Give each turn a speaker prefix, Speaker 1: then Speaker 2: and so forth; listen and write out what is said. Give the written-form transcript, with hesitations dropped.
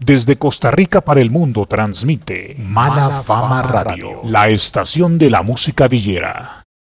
Speaker 1: Desde Costa Rica para el mundo transmite Mala Fama Radio, la estación de la música villera.